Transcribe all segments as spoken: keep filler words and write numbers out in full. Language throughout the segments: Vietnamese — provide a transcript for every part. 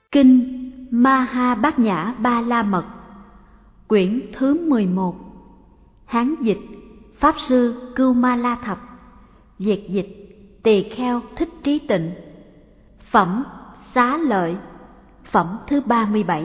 Kinh Ma-ha Bát Nhã Ba La Mật, quyển thứ mười một. Hán dịch Pháp sư Cưu Ma La Thập, Việt dịch Tỳ Kheo Thích Trí Tịnh. Phẩm Xá Lợi, phẩm thứ ba mươi bảy.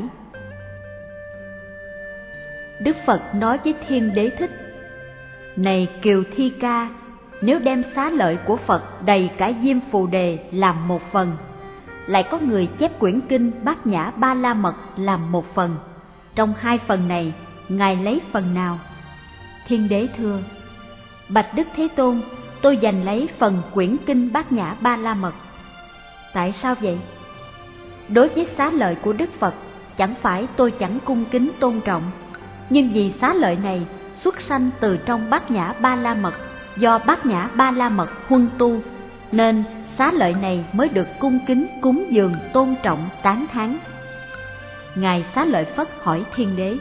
Đức Phật nói với Thiên Đế Thích: Này Kiều Thi Ca, nếu đem xá lợi của Phật đầy cả Diêm Phù Đề làm một phần, lại có người chép quyển kinh Bát Nhã Ba La Mật làm một phần, trong hai phần này Ngài lấy phần nào? Thiên Đế thưa: Bạch Đức Thế Tôn, tôi giành lấy phần quyển kinh Bát Nhã Ba La Mật. Tại sao vậy? Đối với xá lợi của Đức Phật, chẳng phải tôi chẳng cung kính tôn trọng, nhưng vì xá lợi này xuất sanh từ trong Bát Nhã Ba La Mật, do Bát Nhã Ba La Mật huân tu, nên xá lợi này mới được cung kính cúng dường tôn trọng tán thán. Ngài Xá Lợi Phất hỏi Thiên Đế: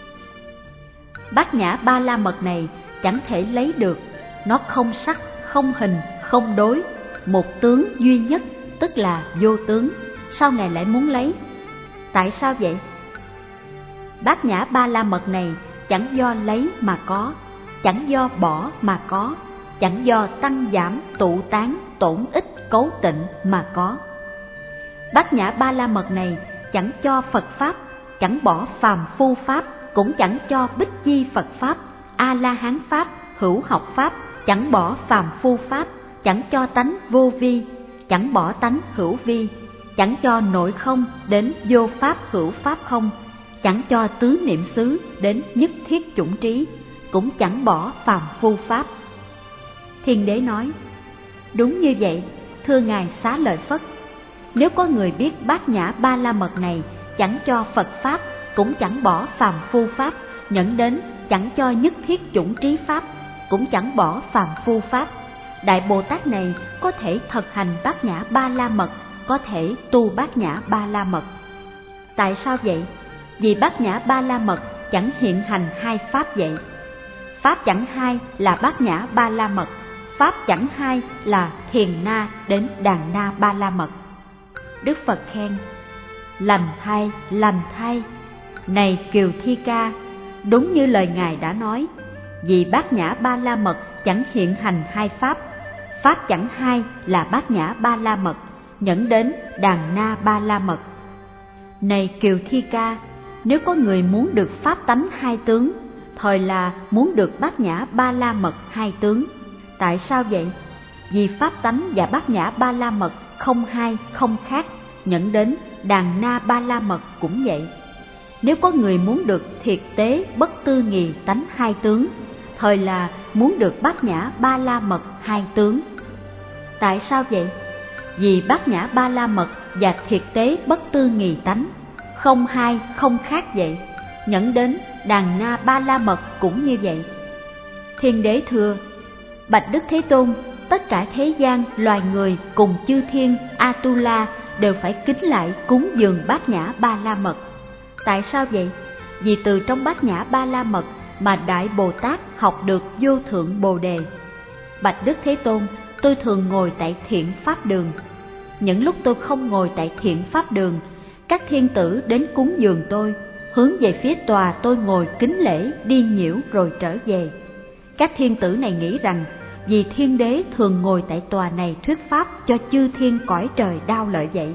Bát Nhã Ba La Mật này chẳng thể lấy được, nó không sắc, không hình, không đối, một tướng duy nhất, tức là vô tướng. Sao Ngài lại muốn lấy? Tại sao vậy? Bát Nhã Ba La Mật này chẳng do lấy mà có, chẳng do bỏ mà có, chẳng do tăng giảm, tụ tán, tổn ích, cấu tịnh mà có. Bát Nhã Ba La Mật này chẳng cho Phật Pháp, chẳng bỏ phàm phu Pháp, cũng chẳng cho Bích Chi Phật Pháp, A-la-hán Pháp, hữu học Pháp, chẳng bỏ phàm phu Pháp, chẳng cho tánh vô vi, chẳng bỏ tánh hữu vi, chẳng cho nội không đến vô Pháp hữu Pháp không, chẳng cho tứ niệm xứ đến nhất thiết chủng trí, cũng chẳng bỏ phàm phu Pháp. Thiên Đế nói: Đúng như vậy, thưa Ngài Xá Lợi Phất. Nếu có người biết Bát Nhã Ba La Mật này chẳng cho Phật Pháp, cũng chẳng bỏ phàm phu Pháp, nhẫn đến chẳng cho nhất thiết chủng trí Pháp, cũng chẳng bỏ phàm phu Pháp, Đại Bồ Tát này có thể thực hành Bát Nhã Ba La Mật, có thể tu Bát Nhã Ba La Mật. Tại sao vậy? Vì Bát Nhã Ba La Mật chẳng hiện hành hai Pháp vậy. Pháp chẳng hai là Bát Nhã Ba La Mật, Pháp chẳng hai là Thiền Na đến Đàn Na Ba La Mật. Đức Phật khen: Lành thay, lành thay. Này Kiều Thi Ca, đúng như lời Ngài đã nói, vì Bát Nhã Ba La Mật chẳng hiện hành hai Pháp, Pháp chẳng hai là Bát Nhã Ba La Mật, nhẫn đến Đàn Na Ba La Mật. Này Kiều Thi Ca, nếu có người muốn được Pháp tánh hai tướng, thời là muốn được Bát Nhã Ba La Mật hai tướng. Tại sao vậy? Vì Pháp tánh và Bát Nhã Ba La Mật không hai, không khác, nhẫn đến Đàn Na Ba La Mật cũng vậy. Nếu có người muốn được thiệt tế bất tư nghì tánh hai tướng, thời là muốn được Bát Nhã Ba La Mật hai tướng. Tại sao vậy? Vì Bát Nhã Ba La Mật và thiệt tế bất tư nghì tánh không hai, không khác vậy, nhẫn đến Đàn Na Ba La Mật cũng như vậy. Thiên Đế thưa: Bạch Đức Thế Tôn, tất cả thế gian loài người cùng chư thiên Atula đều phải kính lại cúng dường Bát Nhã Ba La Mật. Tại sao vậy? Vì từ trong Bát Nhã Ba La Mật mà Đại Bồ Tát học được vô thượng Bồ Đề. Bạch Đức Thế Tôn, tôi thường ngồi tại thiện pháp đường. Những lúc tôi không ngồi tại thiện pháp đường, các thiên tử đến cúng dường tôi, hướng về phía tòa tôi ngồi kính lễ, đi nhiễu rồi trở về. Các thiên tử này nghĩ rằng vì Thiên Đế thường ngồi tại tòa này thuyết pháp cho chư thiên cõi trời đao lợi vậy.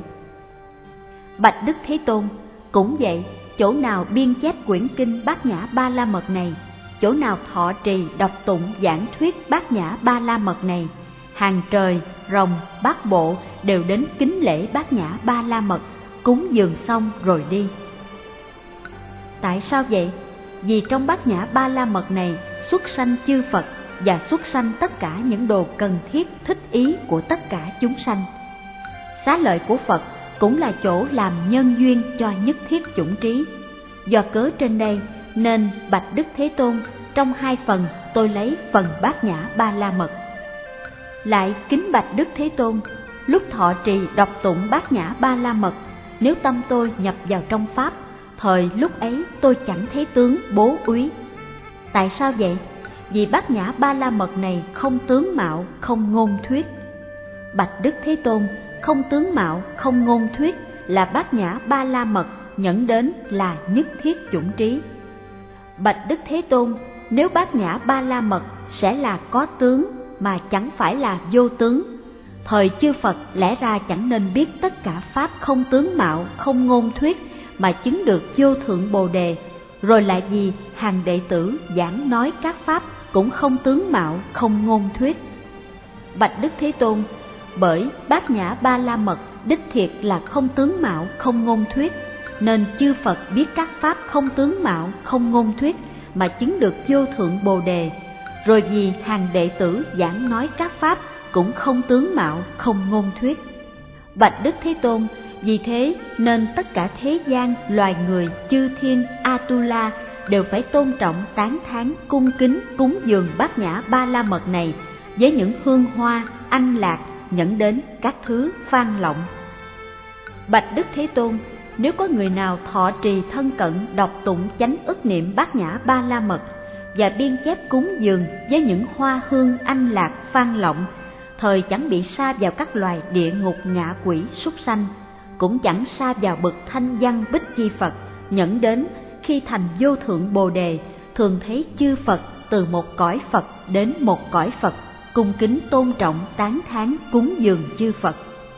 Bạch Đức Thế Tôn, cũng vậy, chỗ nào biên chép quyển kinh Bát Nhã Ba La Mật này, chỗ nào thọ trì đọc tụng giảng thuyết Bát Nhã Ba La Mật này, hàng trời, rồng, bát bộ đều đến kính lễ Bát Nhã Ba La Mật, cúng dường xong rồi đi. Tại sao vậy? Vì trong Bát Nhã Ba La Mật này xuất sanh chư Phật và xuất sanh tất cả những đồ cần thiết thích ý của tất cả chúng sanh. Xá lợi của Phật cũng là chỗ làm nhân duyên cho nhất thiết chủng trí. Do cớ trên đây nên Bạch Đức Thế Tôn, trong hai phần tôi lấy phần Bát Nhã Ba La Mật. Lại kính Bạch Đức Thế Tôn, lúc thọ trì đọc tụng Bát Nhã Ba La Mật, nếu tâm tôi nhập vào trong Pháp, thời lúc ấy tôi chẳng thấy tướng bố úy. Tại sao vậy? Vì Bát Nhã Ba La Mật này không tướng mạo, không ngôn thuyết. Bạch Đức Thế Tôn, không tướng mạo, không ngôn thuyết là bát nhã ba la mật, nhẫn đến là nhất thiết chủng trí. Bạch Đức Thế Tôn, nếu bát nhã ba la mật sẽ là có tướng mà chẳng phải là vô tướng, thời chư Phật lẽ ra chẳng nên biết tất cả pháp không tướng mạo, không ngôn thuyết mà chứng được vô thượng Bồ đề, rồi lại vì hàng đệ tử giảng nói các pháp cũng không tướng mạo, không ngôn thuyết. Bạch Đức Thế Tôn, bởi bát nhã ba la mật đích thiệt là không tướng mạo, không ngôn thuyết, nên chư Phật biết các pháp không tướng mạo, không ngôn thuyết mà chứng được vô thượng Bồ đề, rồi vì hàng đệ tử giảng nói các pháp cũng không tướng mạo, không ngôn thuyết. Bạch Đức Thế Tôn, vì thế nên tất cả thế gian, loài người, chư thiên, Atula đều phải tôn trọng, tán thán, cung kính, cúng dường bát nhã ba la mật này với những hương hoa, anh lạc, nhẫn đến các thứ phan lộng. Bạch Đức Thế Tôn, nếu có người nào thọ trì thân cận, đọc tụng chánh ức niệm bát nhã ba la mật và biên chép cúng dường với những hoa hương, anh lạc, phan lộng, thời chẳng bị sa vào các loài địa ngục, ngạ quỷ, súc sanh, cũng chẳng sa vào bậc thanh văn bích chi Phật, nhẫn đến khi thành vô thượng Bồ đề, thường thấy chư Phật từ một cõi Phật đến một cõi Phật, cung kính tôn trọng, tán thán, cúng dường chư Phật.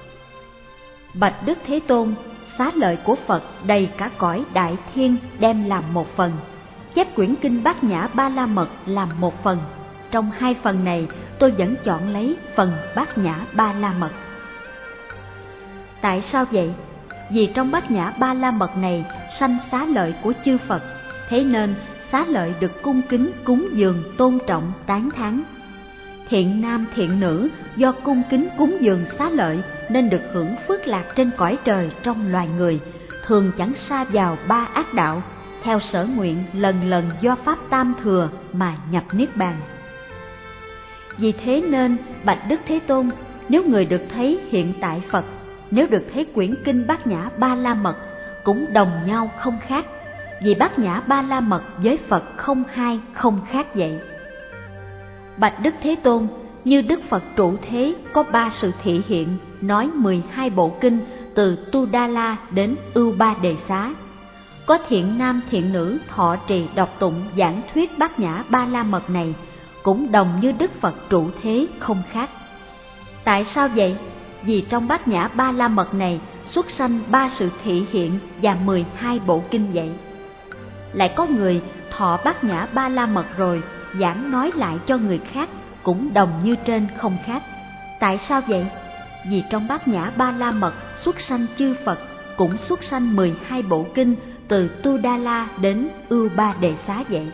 Bạch Đức Thế Tôn, xá lợi của Phật đầy cả cõi đại thiên đem làm một phần, chép quyển kinh bát nhã ba la mật làm một phần. Trong hai phần này tôi vẫn chọn lấy phần bát nhã ba la mật. Tại sao vậy? Vì trong bát nhã ba la mật này sanh xá lợi của chư Phật, thế nên xá lợi được cung kính, cúng dường, tôn trọng, tán thán. Thiện nam thiện nữ do cung kính cúng dường xá lợi nên được hưởng phước lạc trên cõi trời trong loài người, thường chẳng sa vào ba ác đạo, theo sở nguyện lần lần do pháp tam thừa mà nhập niết bàn. Vì thế nên bạch Đức Thế Tôn, nếu người được thấy hiện tại Phật, nếu được thấy quyển kinh bát nhã ba la mật cũng đồng nhau không khác, vì bát nhã ba la mật với Phật không hai không khác vậy. Bạch Đức Thế Tôn, như Đức Phật trụ thế có ba sự thị hiện, nói mười hai bộ kinh từ Tu Đa La đến Ưu Ba Đề Xá. Có thiện nam thiện nữ thọ trì đọc tụng giảng thuyết bát nhã ba la mật này, cũng đồng như Đức Phật trụ thế không khác. Tại sao vậy? Vì trong bát nhã ba la mật này xuất sanh ba sự thị hiện và mười hai bộ kinh vậy. Lại có người thọ bát nhã ba la mật rồi giảng nói lại cho người khác, cũng đồng như trên không khác. Tại sao vậy? Vì trong bát nhã ba la mật xuất sanh chư Phật, cũng xuất sanh mười hai bộ kinh từ Tu Đa La đến Ưu Ba Đề Xá vậy.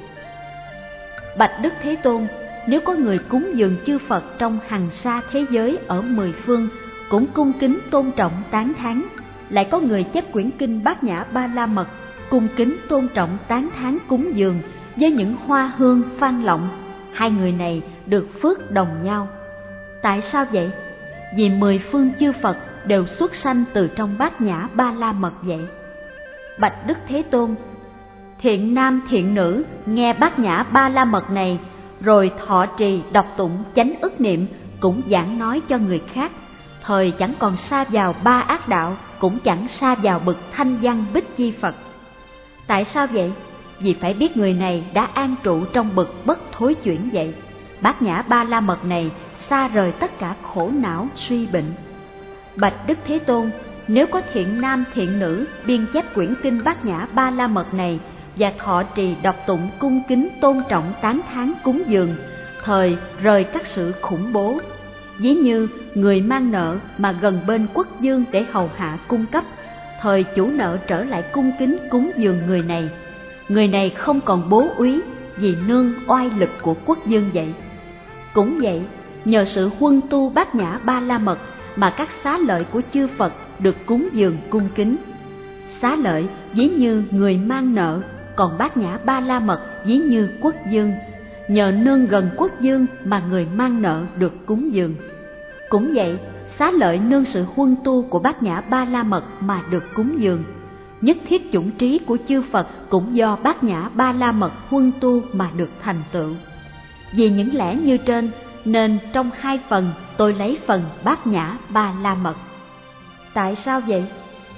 Bạch Đức Thế Tôn, nếu có người cúng dường chư Phật trong hằng sa thế giới ở mười phương, cũng cung kính tôn trọng tán thán, lại có người chép quyển kinh bát nhã ba la mật, cung kính tôn trọng tán thán cúng dường với những hoa hương phan lộng, hai người này được phước đồng nhau. Tại sao vậy? Vì mười phương chư Phật đều xuất sanh từ trong bát nhã ba la mật vậy. Bạch Đức Thế Tôn, thiện nam thiện nữ nghe bát nhã ba la mật này rồi thọ trì đọc tụng chánh ức niệm, cũng giảng nói cho người khác, thời chẳng còn sa vào ba ác đạo, cũng chẳng sa vào bậc thanh văn bích chi Phật. Tại sao vậy? Vì phải biết người này đã an trụ trong bậc bất thối chuyển vậy. Bát nhã ba la mật này xa rời tất cả khổ não suy bệnh. Bạch Đức Thế Tôn, nếu có thiện nam thiện nữ biên chép quyển kinh bát nhã ba la mật này và thọ trì đọc tụng cung kính tôn trọng tán thán cúng dường, thời rời các sự khủng bố. Ví như người mang nợ mà gần bên quốc dương để hầu hạ cung cấp, thời chủ nợ trở lại cung kính cúng dường người này. Người này không còn bố úy vì nương oai lực của quốc dương vậy. Cũng vậy, nhờ sự huân tu bát nhã ba la mật mà các xá lợi của chư Phật được cúng dường cung kính. Xá lợi ví như người mang nợ, còn bát nhã ba la mật ví như quốc dương. Nhờ nương gần quốc dương mà người mang nợ được cúng dường. Cũng vậy, xá lợi nương sự huân tu của bát nhã ba la mật mà được cúng dường. Nhất thiết chủng trí của chư Phật cũng do bát nhã ba la mật huân tu mà được thành tựu. Vì những lẽ như trên nên trong hai phần tôi lấy phần bát nhã ba la mật. Tại sao vậy?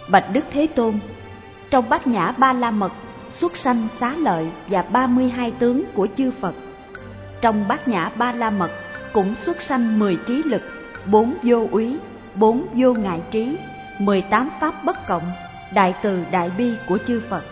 Bạch Đức Thế Tôn, trong Bát Nhã Ba La Mật xuất sanh Xá Lợi và ba mươi hai tướng của chư Phật. Trong Bát Nhã Ba La Mật cũng xuất sanh mười trí lực, bốn vô úy, bốn vô ngại trí, mười tám pháp bất cộng, đại từ đại bi của chư Phật.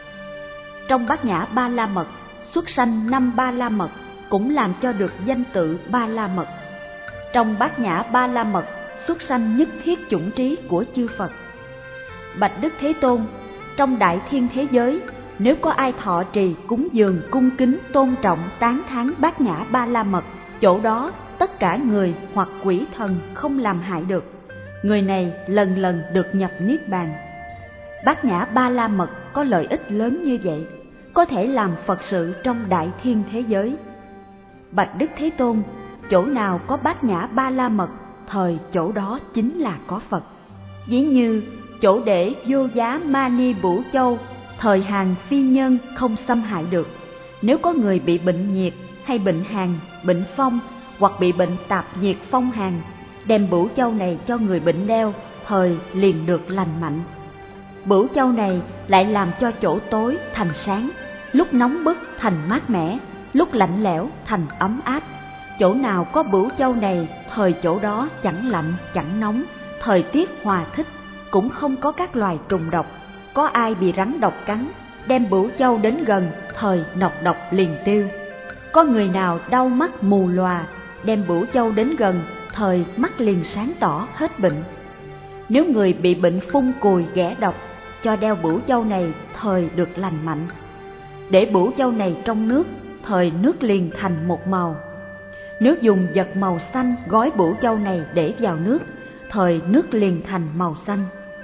Trong Bát Nhã Ba La Mật xuất sanh năm Ba La Mật, cũng làm cho được danh tự Ba La Mật. Trong Bát Nhã Ba La Mật xuất sanh nhất thiết chủng trí của chư Phật. Bạch Đức Thế Tôn, trong đại thiên thế giới, nếu có ai thọ trì cúng dường cung kính tôn trọng tán thán Bát Nhã Ba La Mật, chỗ đó tất cả người hoặc quỷ thần không làm hại được, người này lần lần được nhập niết bàn. Bát Nhã Ba La Mật có lợi ích lớn như vậy, có thể làm Phật sự trong đại thiên thế giới. Bạch Đức Thế Tôn, chỗ nào có Bát Nhã Ba La Mật, thời chỗ đó chính là có Phật. Ví như chỗ để vô giá Mani Bửu Châu, thời Hàn phi nhân không xâm hại được. Nếu có người bị bệnh nhiệt hay bệnh hàn, bệnh phong hoặc bị bệnh tạp nhiệt phong hàn, đem Bửu Châu này cho người bệnh đeo, thời liền được lành mạnh. Bửu Châu này lại làm cho chỗ tối thành sáng, lúc nóng bức thành mát mẻ, lúc lạnh lẽo thành ấm áp. Chỗ nào có Bửu Châu này, thời chỗ đó chẳng lạnh chẳng nóng, thời tiết hòa thích, cũng không có các loài trùng độc. Có ai bị rắn độc cắn, đem Bửu Châu đến gần, thời nọc độc liền tiêu. Có người nào đau mắt mù lòa, đem Bửu Châu đến gần, thời mắt liền sáng tỏ hết bệnh. Nếu người bị bệnh phun cùi ghẻ độc, cho đeo Bửu Châu này, thời được lành mạnh. Để Bửu Châu này trong nước, thời nước liền thành một màu. Nếu dùng vật màu xanh gói Bửu Châu này để vào nước, thời nước liền thành màu xanh.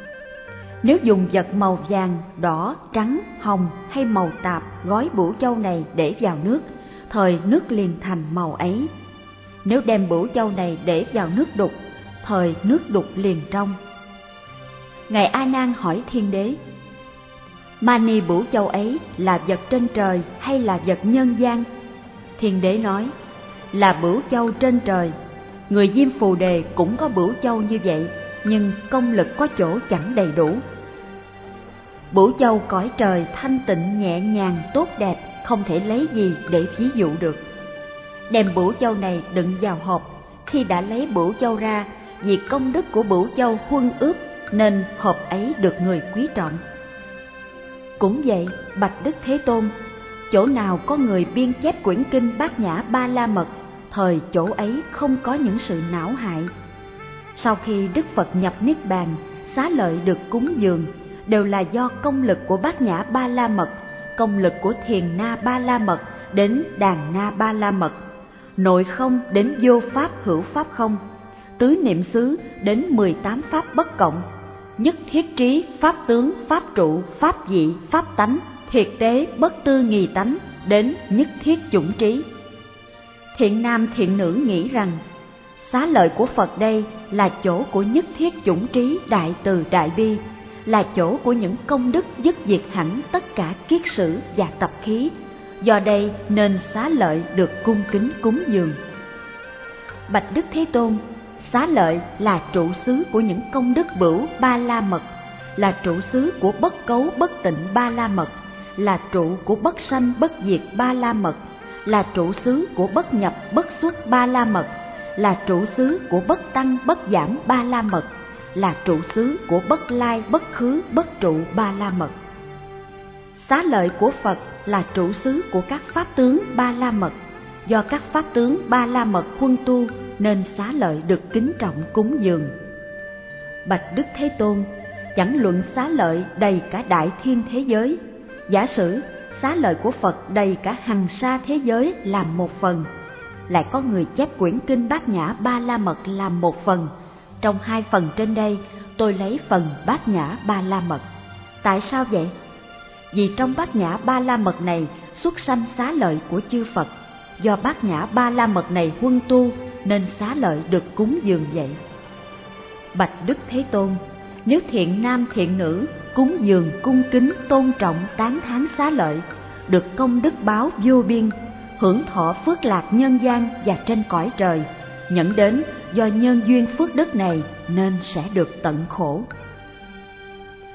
Nếu dùng vật màu vàng, đỏ, trắng, hồng hay màu tạp gói Bửu Châu này để vào nước, thời nước liền thành màu ấy. Nếu đem Bửu Châu này để vào nước đục, thời nước đục liền trong. Ngài A Nan hỏi Thiên Đế: Mani Bửu Châu ấy là vật trên trời hay là vật nhân gian? Thiên Đế nói: là Bửu Châu trên trời. Người Diêm Phù Đề cũng có Bửu Châu như vậy, nhưng công lực có chỗ chẳng đầy đủ. Bửu Châu cõi trời thanh tịnh nhẹ nhàng tốt đẹp, không thể lấy gì để ví dụ được. Đem Bửu Châu này đựng vào hộp, khi đã lấy Bửu Châu ra, vì công đức của Bửu Châu huân ướp, nên hộp ấy được người quý trọng. Cũng vậy, Bạch Đức Thế Tôn, chỗ nào có người biên chép quyển kinh Bát Nhã Ba La Mật, thời chỗ ấy không có những sự não hại. Sau khi Đức Phật nhập niết bàn, Xá Lợi được cúng dường, đều là do công lực của Bát Nhã Ba La Mật, công lực của Thiền Na Ba La Mật đến Đàn Na Ba La Mật, nội không đến vô pháp hữu pháp không, tứ niệm xứ đến mười tám pháp bất cộng, nhất thiết trí, pháp tướng, pháp trụ, pháp dị, pháp tánh, thiệt tế, bất tư nghì tánh, đến nhất thiết chủng trí. Thiện nam thiện nữ nghĩ rằng, Xá Lợi của Phật đây là chỗ của nhất thiết chủng trí đại từ đại bi, là chỗ của những công đức dứt diệt hẳn tất cả kiết sử và tập khí, do đây nên Xá Lợi được cung kính cúng dường. Bạch Đức Thế Tôn, Xá Lợi là trụ xứ của những công đức bửu Ba La Mật, là trụ xứ của bất cấu bất tịnh Ba La Mật, là trụ của bất sanh bất diệt Ba La Mật, là trụ xứ của bất nhập bất xuất Ba La Mật, là trụ xứ của bất tăng bất giảm Ba La Mật, là trụ xứ của bất lai bất khứ bất trụ Ba La Mật. Xá Lợi của Phật là trụ xứ của các pháp tướng Ba La Mật, do các pháp tướng Ba La Mật huân tu nên Xá Lợi được kính trọng cúng dường. Bạch Đức Thế Tôn, chẳng luận Xá Lợi đầy cả đại thiên thế giới, giả sử Xá Lợi của Phật đầy cả hằng sa thế giới làm một phần, lại có người chép quyển kinh Bát Nhã Ba La Mật làm một phần, trong hai phần trên đây tôi lấy phần Bát Nhã Ba La Mật. Tại sao vậy? Vì trong Bát Nhã Ba La Mật này xuất sanh Xá Lợi của chư Phật, do Bát Nhã Ba La Mật này huân tu nên Xá Lợi được cúng dường vậy. Bạch Đức Thế Tôn, nếu thiện nam thiện nữ cúng dường cung kính tôn trọng tán thán Xá Lợi, được công đức báo vô biên, hưởng thọ phước lạc nhân gian và trên cõi trời, nhận đến do nhân duyên phước đức này nên sẽ được tận khổ.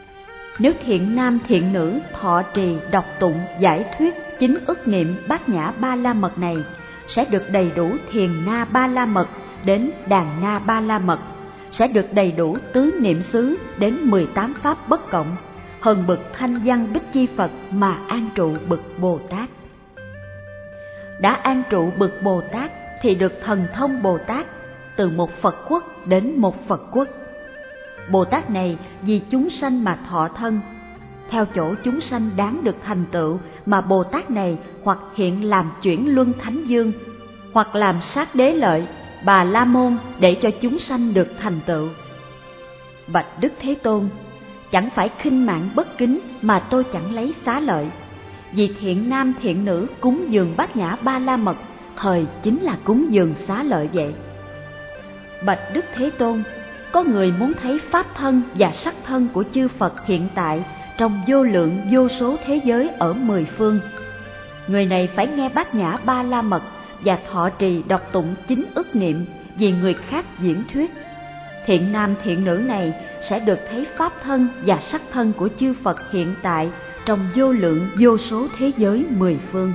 Nếu thiện nam thiện nữ thọ trì, đọc tụng, giải thuyết chính ức niệm bát nhã ba la mật này, sẽ được đầy đủ thiền na ba la mật đến đàn na ba la mật, sẽ được đầy đủ tứ niệm xứ đến mười tám pháp bất cộng, hơn bậc thanh văn bích chi Phật mà an trụ bậc Bồ Tát. Đã an trụ bậc Bồ Tát thì được thần thông Bồ Tát, từ một Phật quốc đến một Phật quốc. Bồ Tát này vì chúng sanh mà thọ thân, theo chỗ chúng sanh đáng được thành tựu mà Bồ Tát này hoặc hiện làm chuyển luân thánh dương, hoặc làm sát đế lợi, Bà La Môn để cho chúng sanh được thành tựu. Bạch Đức Thế Tôn, chẳng phải khinh mạng bất kính mà tôi chẳng lấy xá lợi, vì thiện nam thiện nữ cúng dường bát nhã ba la mật, thời chính là cúng dường xá lợi vậy. Bạch Đức Thế Tôn, có người muốn thấy pháp thân và sắc thân của chư Phật hiện tại trong vô lượng vô số thế giới ở mười phương. Người này phải nghe bát nhã ba la mật và thọ trì đọc tụng chính ức niệm vì người khác diễn thuyết. Thiện nam thiện nữ này sẽ được thấy pháp thân và sắc thân của chư Phật hiện tại trong vô lượng vô số thế giới mười phương.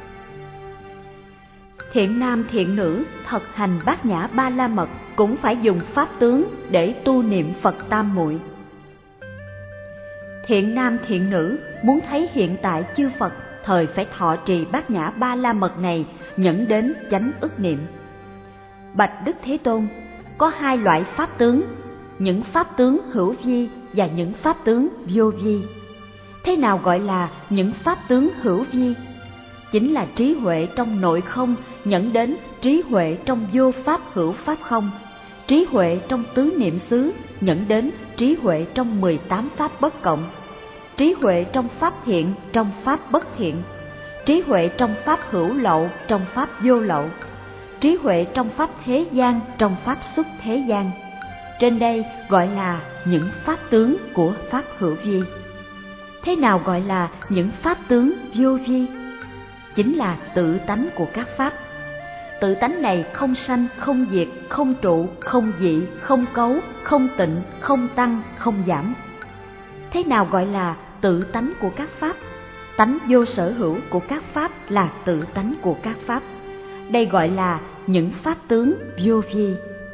Thiện nam thiện nữ thực hành bát nhã ba la mật cũng phải dùng pháp tướng để tu niệm Phật tam muội. Thiện nam thiện nữ muốn thấy hiện tại chư Phật, thời phải thọ trì bát nhã ba la mật này nhẫn đến chánh ức niệm. Bạch Đức Thế Tôn, có hai loại pháp tướng, những pháp tướng hữu vi và những pháp tướng vô vi. Thế nào gọi là những pháp tướng hữu vi? Chính là trí huệ trong nội không nhẫn đến trí huệ trong vô pháp hữu pháp không, trí huệ trong tứ niệm xứ nhẫn đến trí huệ trong mười tám pháp bất cộng, trí huệ trong pháp thiện trong pháp bất thiện, trí huệ trong pháp hữu lậu trong pháp vô lậu, trí huệ trong pháp thế gian trong pháp xuất thế gian. Trên đây gọi là những pháp tướng của pháp hữu vi. Thế nào gọi là những pháp tướng vô vi? Chính là tự tánh của các pháp. Tự tánh này không sanh, không diệt, không trụ, không dị, không cấu, không tịnh, không tăng, không giảm. Thế nào gọi là tự tánh của các pháp? Tánh vô sở hữu của các pháp là tự tánh của các pháp. Đây gọi là những pháp tướng vô vi.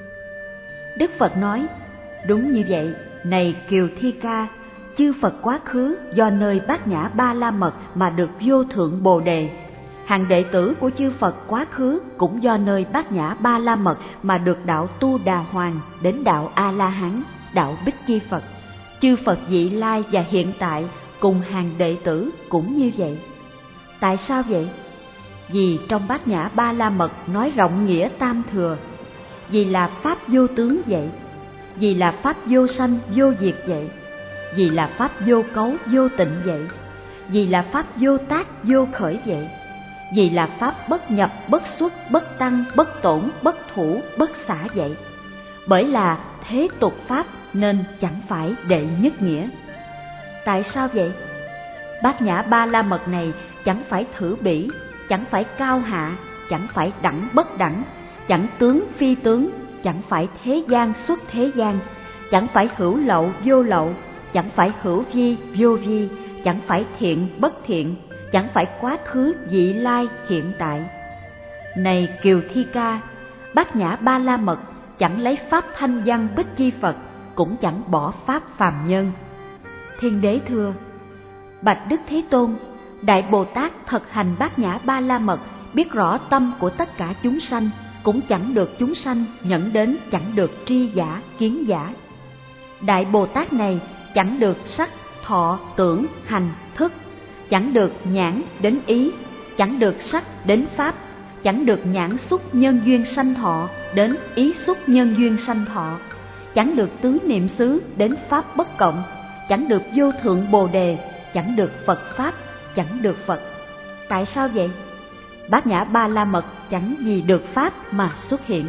Đức Phật nói, đúng như vậy, này Kiều Thi Ca, chư Phật quá khứ do nơi bát nhã ba la mật mà được vô thượng Bồ Đề. Hàng đệ tử của chư Phật quá khứ cũng do nơi bát nhã ba la mật mà được đạo Tu Đà Hoàng đến đạo A La Hán, đạo Bích Chi Phật. Chư Phật vị lai và hiện tại cùng hàng đệ tử cũng như vậy. Tại sao vậy? Vì trong bát nhã ba la mật nói rộng nghĩa tam thừa, vì là pháp vô tướng vậy, vì là pháp vô sanh vô diệt vậy, vì là pháp vô cấu vô tịnh vậy, vì là pháp vô tác vô khởi vậy, vì là pháp bất nhập bất xuất bất tăng bất tổn bất thủ bất xả vậy. Bởi là thế tục pháp nên chẳng phải đệ nhất nghĩa. Tại sao vậy? Bát nhã ba la mật này chẳng phải thử bỉ, chẳng phải cao hạ, chẳng phải đẳng bất đẳng, chẳng tướng phi tướng, chẳng phải thế gian xuất thế gian, chẳng phải hữu lậu vô lậu, chẳng phải hữu vi vô vi, chẳng phải thiện bất thiện, chẳng phải quá khứ vị lai hiện tại. Này Kiều Thi Ca, bát nhã ba la mật chẳng lấy pháp thanh văn bích chi Phật, cũng chẳng bỏ pháp phàm nhân. Thiên Đế thưa, bạch Đức Thế Tôn, Đại Bồ Tát thực hành bát nhã ba la mật, biết rõ tâm của tất cả chúng sanh, cũng chẳng được chúng sanh nhận đến, chẳng được tri giả kiến giả. Đại Bồ Tát này chẳng được sắc thọ tưởng hành thức, chẳng được nhãn đến ý, chẳng được sắc đến pháp, chẳng được nhãn xúc nhân duyên sanh thọ đến ý xúc nhân duyên sanh thọ, chẳng được tứ niệm xứ đến pháp bất cộng, chẳng được vô thượng Bồ Đề, chẳng được Phật pháp, chẳng được Phật. Tại sao vậy? Bát nhã ba la mật chẳng gì được pháp mà xuất hiện.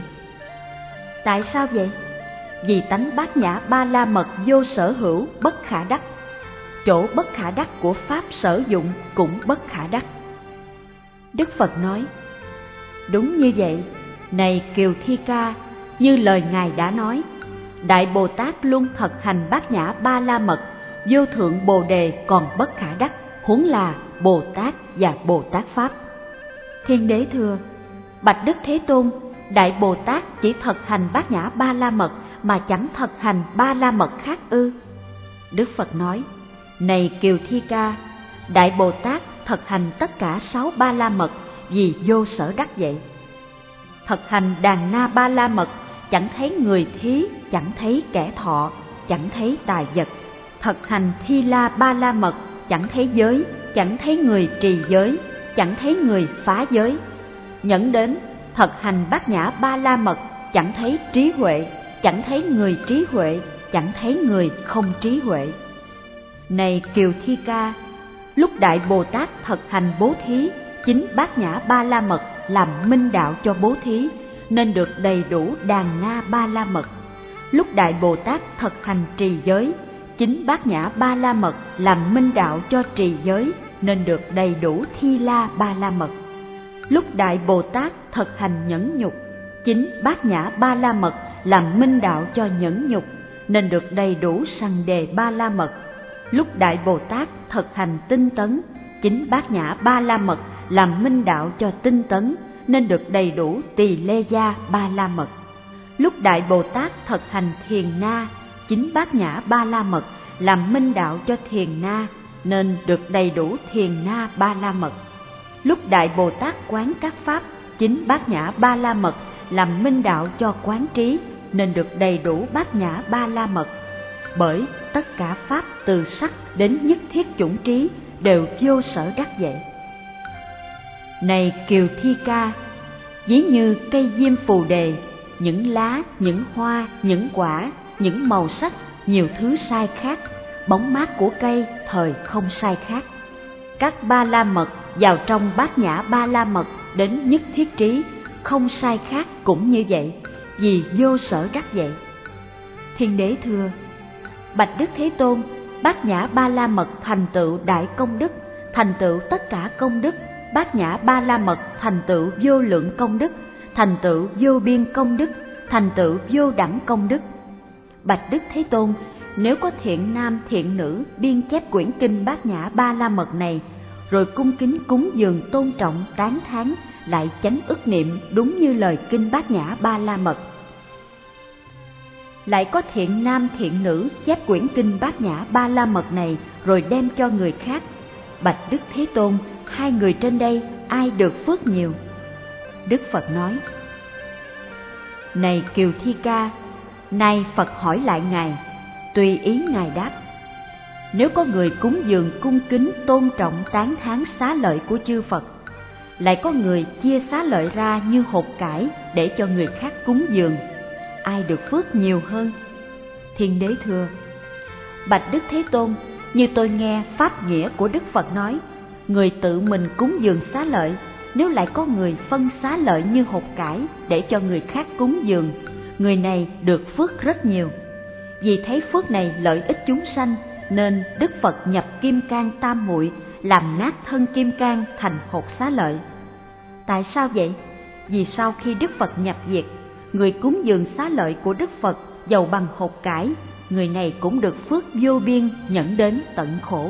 Tại sao vậy? Vì tánh bát nhã ba la mật vô sở hữu bất khả đắc, chỗ bất khả đắc của pháp sở dụng cũng bất khả đắc. Đức Phật nói, đúng như vậy, này Kiều Thi Ca, như lời Ngài đã nói, Đại Bồ Tát luôn thực hành bát nhã ba la mật, vô thượng bồ đề còn bất khả đắc, huống là Bồ Tát và Bồ Tát Pháp. Thiên đế thưa: Bạch Đức Thế Tôn, Đại Bồ Tát chỉ thực hành bát nhã ba la mật mà chẳng thực hành ba la mật khác ư? Đức Phật nói: Này Kiều Thi Ca, Đại Bồ Tát thực hành tất cả sáu ba la mật vì vô sở đắc vậy. Thực hành đàn na ba la mật, chẳng thấy người thí, chẳng thấy kẻ thọ, chẳng thấy tài vật. Thực hành thi la ba la mật, chẳng thấy giới, chẳng thấy người trì giới, chẳng thấy người phá giới. Nhẫn đến thực hành bát nhã ba la mật, chẳng thấy trí huệ, chẳng thấy người trí huệ, chẳng thấy người không trí huệ. Này Kiều Thi Ca, lúc Đại Bồ Tát thực hành bố thí, chính bát nhã ba la mật làm minh đạo cho bố thí, nên được đầy đủ đàn na ba la mật. Lúc Đại Bồ Tát thực hành trì giới, chính bát nhã ba la mật làm minh đạo cho trì giới, nên được đầy đủ thi la ba la mật. Lúc Đại Bồ Tát thực hành nhẫn nhục, chính bát nhã ba la mật làm minh đạo cho nhẫn nhục, nên được đầy đủ sằng đề ba la mật. Lúc Đại Bồ Tát thực hành tinh tấn, chính bát nhã ba la mật làm minh đạo cho tinh tấn, nên được đầy đủ tỳ lê gia ba la mật. Lúc Đại Bồ Tát thực hành thiền na, chính bát nhã ba la mật làm minh đạo cho thiền na, nên được đầy đủ thiền na ba la mật. Lúc Đại Bồ Tát quán các pháp, chính bát nhã ba la mật làm minh đạo cho quán trí, nên được đầy đủ bát nhã ba la mật. Bởi tất cả pháp từ sắc đến nhất thiết chủng trí đều vô sở đắc vậy. Này Kiều Thi Ca, ví như cây diêm phù đề, những lá, những hoa, những quả, những màu sắc, nhiều thứ sai khác, bóng mát của cây thời không sai khác. Các ba la mật vào trong bát nhã ba la mật đến nhất thiết trí, không sai khác cũng như vậy, vì vô sở đắc vậy. Thiên đế thưa: Bạch Đức Thế Tôn, bát nhã ba la mật thành tựu đại công đức, thành tựu tất cả công đức. Bát nhã ba la mật thành tựu vô lượng công đức, thành tựu vô biên công đức, thành tựu vô đẳng công đức. Bạch Đức Thế Tôn, nếu có thiện nam thiện nữ biên chép quyển kinh bát nhã ba la mật này, rồi cung kính cúng dường tôn trọng tán thán, lại chánh ức niệm đúng như lời kinh bát nhã ba la mật. Lại có thiện nam thiện nữ chép quyển kinh bát nhã ba la mật này rồi đem cho người khác. Bạch Đức Thế Tôn, hai người trên đây ai được phước nhiều? Đức Phật nói: Này Kiều Thi Ca, nay Phật hỏi lại Ngài, tùy ý Ngài đáp. Nếu có người cúng dường cung kính tôn trọng tán thán xá lợi của chư Phật, lại có người chia xá lợi ra như hột cải để cho người khác cúng dường, ai được phước nhiều hơn? Thiên đế thưa: Bạch Đức Thế Tôn, như tôi nghe pháp nghĩa của Đức Phật nói, người tự mình cúng dường xá lợi, nếu lại có người phân xá lợi như hột cải để cho người khác cúng dường, người này được phước rất nhiều. Vì thấy phước này lợi ích chúng sanh, nên Đức Phật nhập kim cang tam muội, làm nát thân kim cang thành hột xá lợi. Tại sao vậy? Vì sau khi Đức Phật nhập diệt, người cúng dường xá lợi của Đức Phật dầu bằng hột cải, người này cũng được phước vô biên nhẫn đến tận khổ.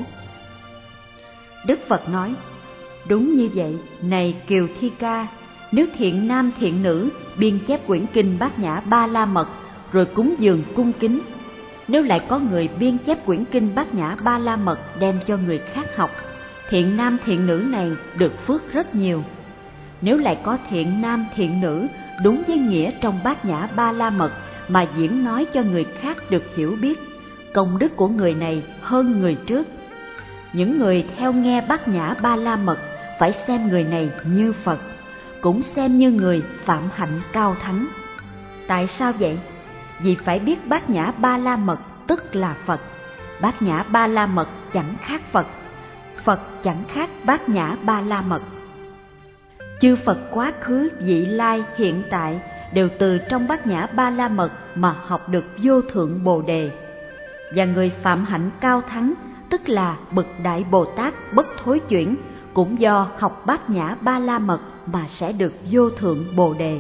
Đức Phật nói: Đúng như vậy, này Kiều Thi Ca, nếu thiện nam thiện nữ biên chép quyển kinh bát nhã ba la mật rồi cúng dường cung kính, nếu lại có người biên chép quyển kinh bát nhã ba la mật đem cho người khác học, thiện nam thiện nữ này được phước rất nhiều. Nếu lại có thiện nam thiện nữ đúng với nghĩa trong bát nhã ba la mật mà diễn nói cho người khác được hiểu biết, công đức của người này hơn người trước. Những người theo nghe bát nhã ba la mật phải xem người này như Phật, cũng xem như người phạm hạnh cao thắng. Tại sao vậy? Vì phải biết bát nhã ba la mật tức là Phật. Bát nhã ba la mật chẳng khác Phật, Phật chẳng khác bát nhã ba la mật. Chư Phật quá khứ, vị lai, hiện tại đều từ trong bát nhã ba la mật mà học được vô thượng bồ đề. Và người phạm hạnh cao thắng, tức là bậc đại Bồ Tát bất thối chuyển, cũng do học bát nhã ba la mật mà sẽ được vô thượng bồ đề.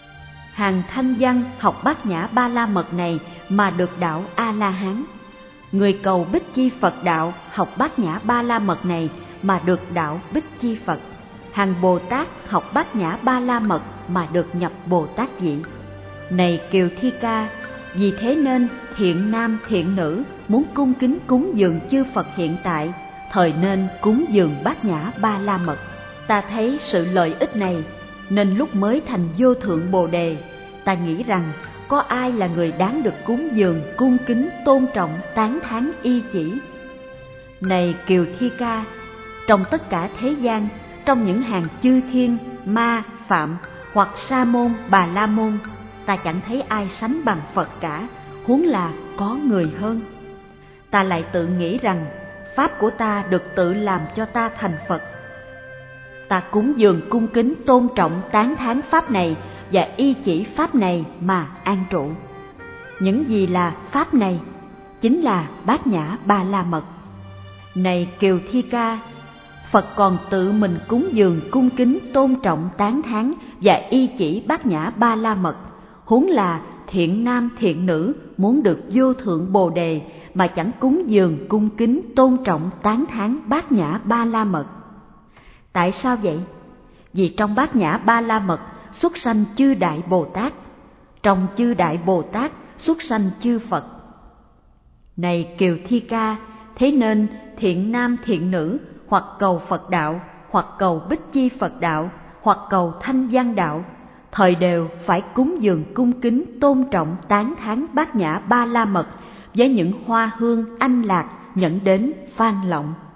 Hàng thanh văn học bát nhã ba la mật này mà được đạo A La Hán. Người cầu Bích Chi Phật đạo học Bát Nhã Ba La Mật này mà được đạo Bích Chi Phật. Hàng Bồ Tát học Bát Nhã Ba La Mật mà được nhập Bồ Tát vị. Này Kiều Thi Ca, vì thế nên thiện nam thiện nữ muốn cung kính cúng dường chư Phật hiện tại, thời nên cúng dường Bát Nhã Ba La Mật. Ta thấy sự lợi ích này, nên lúc mới thành vô thượng Bồ Đề, ta nghĩ rằng có ai là người đáng được cúng dường, cung kính, tôn trọng, tán thán y chỉ. Này Kiều Thi Ca, trong tất cả thế gian, trong những hàng chư thiên, ma, phạm hoặc sa môn, bà la môn, ta chẳng thấy ai sánh bằng Phật cả, huống là có người hơn. Ta lại tự nghĩ rằng pháp của ta được tự làm cho ta thành Phật. Ta cúng dường cung kính tôn trọng tán thán pháp này và y chỉ pháp này mà an trụ. Những gì là pháp này? Chính là Bát Nhã Ba La Mật. Này Kiều Thi Ca, Phật còn tự mình cúng dường cung kính tôn trọng tán thán và y chỉ Bát Nhã Ba La Mật, huống là thiện nam thiện nữ muốn được vô thượng Bồ Đề mà chẳng cúng dường cung kính tôn trọng tán thán Bát Nhã Ba La Mật. Tại sao vậy? Vì trong Bát Nhã Ba La Mật xuất sanh chư Đại Bồ Tát, trong chư Đại Bồ Tát xuất sanh chư Phật. Này Kiều Thi Ca, thế nên thiện nam thiện nữ hoặc cầu Phật đạo, hoặc cầu Bích Chi Phật đạo, hoặc cầu Thanh Văn đạo, thời đều phải cúng dường cung kính tôn trọng tán thán Bát Nhã Ba La Mật với những hoa hương anh lạc nhẫn đến phan lộng.